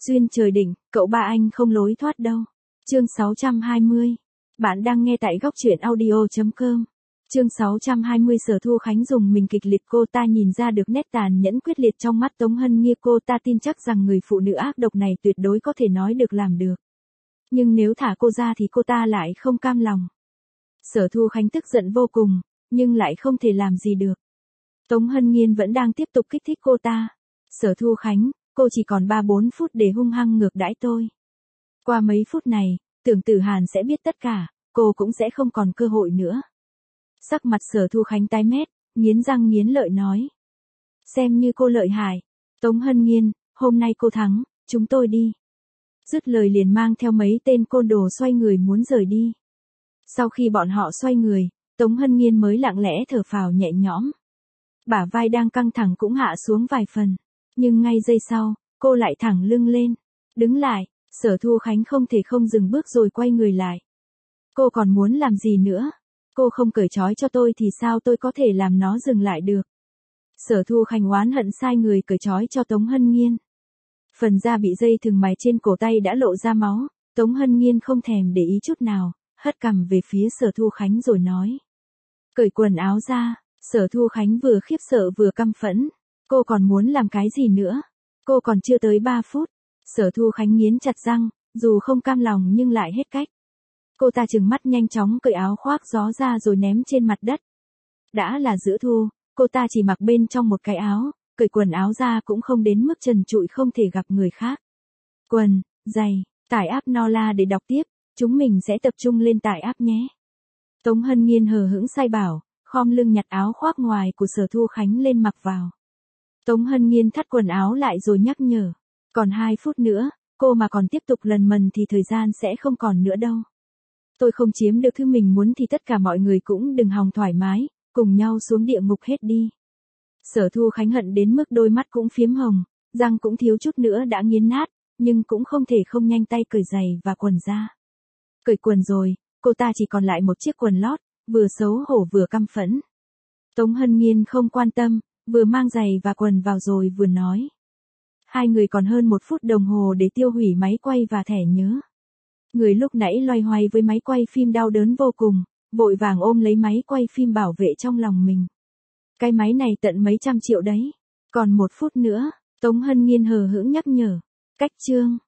Duyên trời định, cậu ba anh không lối thoát đâu. Chương 620. Bạn đang nghe tại góc truyện audio.com. Chương 620 Sở Thu Khánh dùng mình kịch liệt, cô ta nhìn ra được nét tàn nhẫn quyết liệt trong mắt Tống Hân Nghiên, cô ta tin chắc rằng người phụ nữ ác độc này tuyệt đối có thể nói được làm được. Nhưng nếu thả cô ra thì cô ta lại không cam lòng. Sở Thu Khánh tức giận vô cùng, nhưng lại không thể làm gì được. Tống Hân Nghiên vẫn đang tiếp tục kích thích cô ta. Sở Thu Khánh, cô chỉ còn 3-4 phút để hung hăng ngược đãi tôi. Qua mấy phút này, Tưởng Tử Hàn sẽ biết tất cả, cô cũng sẽ không còn cơ hội nữa. Sắc mặt Sở Thu Khánh tái mét, nghiến răng nghiến lợi nói. Xem như cô lợi hại. Tống Hân Nghiên, hôm nay cô thắng, chúng tôi đi. Dứt lời liền mang theo mấy tên côn đồ xoay người muốn rời đi. Sau khi bọn họ xoay người, Tống Hân Nghiên mới lặng lẽ thở phào nhẹ nhõm. Bả vai đang căng thẳng cũng hạ xuống vài phần. Nhưng ngay giây sau, cô lại thẳng lưng lên. Đứng lại, Sở Thu Khánh không thể không dừng bước rồi quay người lại. Cô còn muốn làm gì nữa? Cô không cởi trói cho tôi thì sao tôi có thể làm nó dừng lại được? Sở Thu Khánh oán hận sai người cởi trói cho Tống Hân Nghiên. Phần da bị dây thừng mài trên cổ tay đã lộ ra máu, Tống Hân Nghiên không thèm để ý chút nào, hất cằm về phía Sở Thu Khánh rồi nói. Cởi quần áo ra. Sở Thu Khánh vừa khiếp sợ vừa căm phẫn. Cô còn muốn làm cái gì nữa? Cô còn chưa tới 3 phút. Sở Thu Khánh nghiến chặt răng, dù không cam lòng nhưng lại hết cách. Cô ta trừng mắt nhanh chóng cởi áo khoác gió ra rồi ném trên mặt đất. Đã là giữa thu, cô ta chỉ mặc bên trong một cái áo, cởi quần áo ra cũng không đến mức trần trụi không thể gặp người khác. Quần, giày, tải app Nola để đọc tiếp, chúng mình sẽ tập trung lên tải app nhé. Tống Hân Nghiên hờ hững sai bảo, khom lưng nhặt áo khoác ngoài của Sở Thu Khánh lên mặc vào. Tống Hân Nghiên thắt quần áo lại rồi nhắc nhở. Còn 2 phút nữa, cô mà còn tiếp tục lần mần thì thời gian sẽ không còn nữa đâu. Tôi không chiếm được thứ mình muốn thì tất cả mọi người cũng đừng hòng thoải mái, cùng nhau xuống địa ngục hết đi. Sở Thu Khánh hận đến mức đôi mắt cũng phiếm hồng, răng cũng thiếu chút nữa đã nghiến nát, nhưng cũng không thể không nhanh tay cởi giày và quần ra. Cởi quần rồi, cô ta chỉ còn lại một chiếc quần lót, vừa xấu hổ vừa căm phẫn. Tống Hân Nghiên không quan tâm, vừa mang giày và quần vào rồi vừa nói. Hai người còn hơn 1 phút đồng hồ để tiêu hủy máy quay và thẻ nhớ. Người lúc nãy loay hoay với máy quay phim đau đớn vô cùng, vội vàng ôm lấy máy quay phim bảo vệ trong lòng mình. Cái máy này tận mấy trăm triệu đấy. Còn 1 phút nữa, Tống Hân Nghiên hờ hững nhắc nhở. Cách chương.